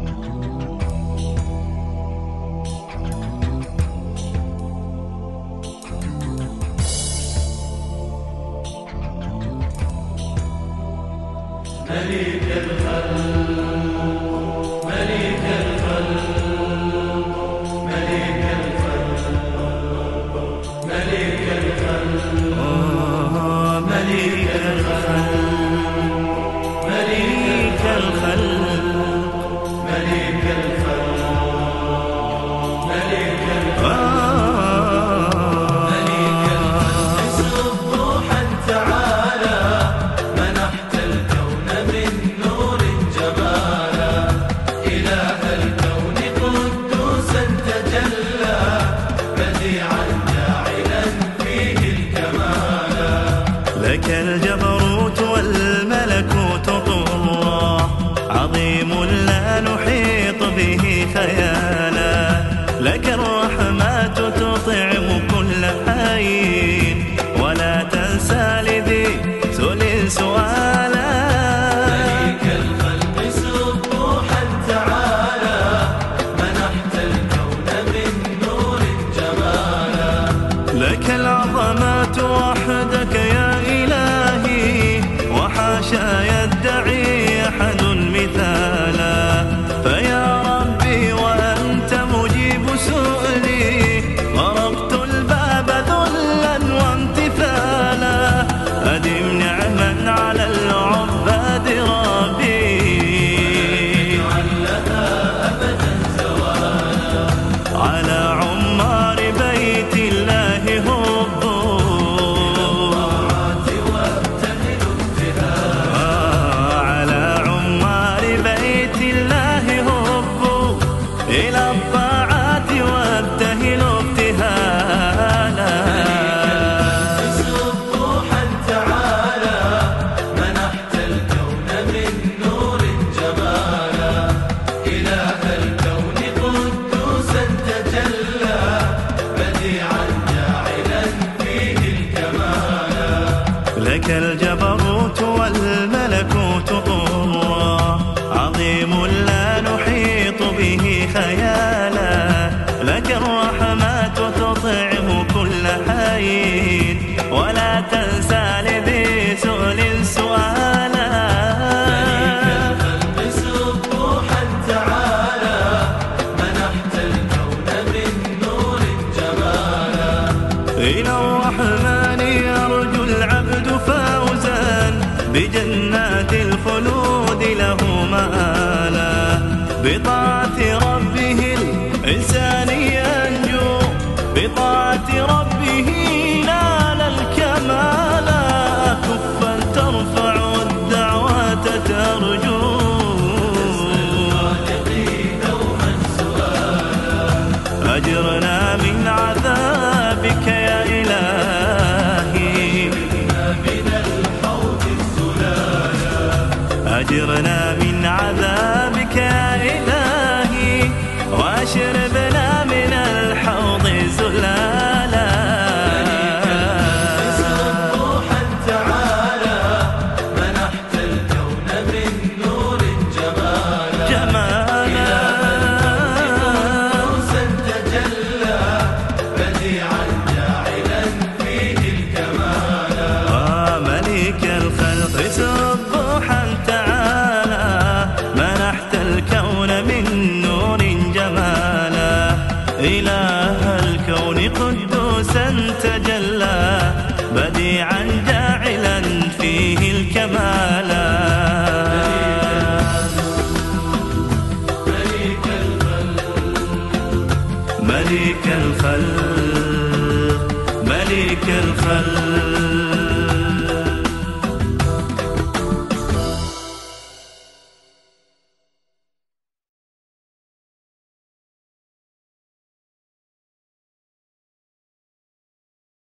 مليك الخلق مليك الخلق مليك الخلق مليك الخلق مليك الخلق مليك الخلق مليك الخلق مليك الخلق سبوحا تعالى منحت الكون من نور جمالا إله الكون قدوسا تجلى بديعا جاعلا فيه الكمالا لك الجبروت والملكوت طرا عظيم لا نحيط به خيالا لك الرحمات تطعم كل حي ولا تنسى لذي سؤل سؤالا مليك الخلق سبوحا تعالى منحت الكون من نور جمالا لك العظمات وحدك يا إلهي وحاشا يدعي أحد مثالا فيا ربي وأنت مجيب سؤلي غرقت الباب ذلا وامتثالا أدم نعما على العباد ربي لها أبدا زوالا على عمار بيت الله هبوا وابتهل ابتهالا على عمار بيت الله هبوا إلى الطاعات وابتهلوا ابتهالا سبوحا تعالى منحت الكون من نور جمالا إله الكون قدوسا تجلى بديعا جاعلا فيه الكمالا لك الجبروت والملكوت طرا عظيم لا نحيط به خيالا لك الرحمات تطعم كل حي ولا تنسى لذي سؤل سؤالا الخلق سبوحا تعالى منحت الكون من نور جمالا إلى الرحمن يرجو العبد فوزا بجنات الخلود له مآلا بطاعة ربه الإنسان ينجو بطاعة ربه نال الكمالا كفا ترفع الدعوات ترجو دوما سؤالا أجرنا من عذابك يا إلهي من الحوض الزلالا أجرنا من عذابك يا إلهي وأشربنا من الحوض زلالا سبوحا تعالى منحت الكون من نور جمالا جمالا قدوسا تجلى بديعا جاعلا فيه الكمالا مليك الخلق سبوحا تعالى منحت الكون من نور جمالا إله الكون قدوسا تجلى بديعا جاعلا فيه الكمالا مليك الخلق مليك الخلق مليك الخلق